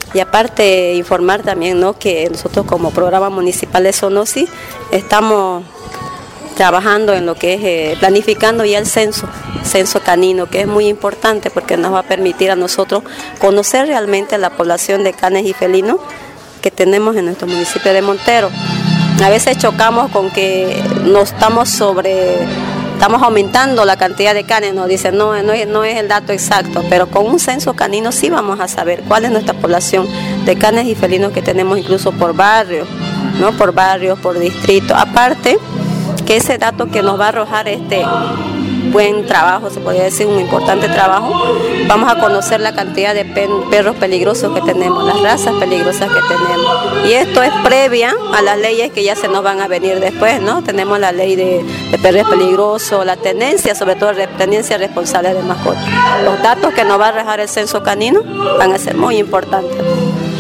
Y aparte informar también, ¿no?, que nosotros como programa municipal de Sonosi estamos trabajando en lo que es planificando ya el censo canino, que es muy importante porque nos va a permitir a nosotros conocer realmente la población de canes y felinos que tenemos en nuestro municipio de Montero. A veces chocamos con que estamos aumentando la cantidad de canes, nos dicen no es el dato exacto, pero con un censo canino sí vamos a saber cuál es nuestra población de canes y felinos que tenemos, incluso por barrios, ¿no?, por barrios, por distrito. Aparte que ese dato que nos va a arrojar este buen trabajo, se podría decir un importante trabajo, vamos a conocer la cantidad de perros peligrosos que tenemos, las razas peligrosas que tenemos. Y esto es previa a las leyes que ya se nos van a venir después, ¿no? Tenemos la ley de perros peligrosos, la tenencia, sobre todo la tenencia responsable de mascotas. Los datos que nos va a arrojar el censo canino van a ser muy importantes.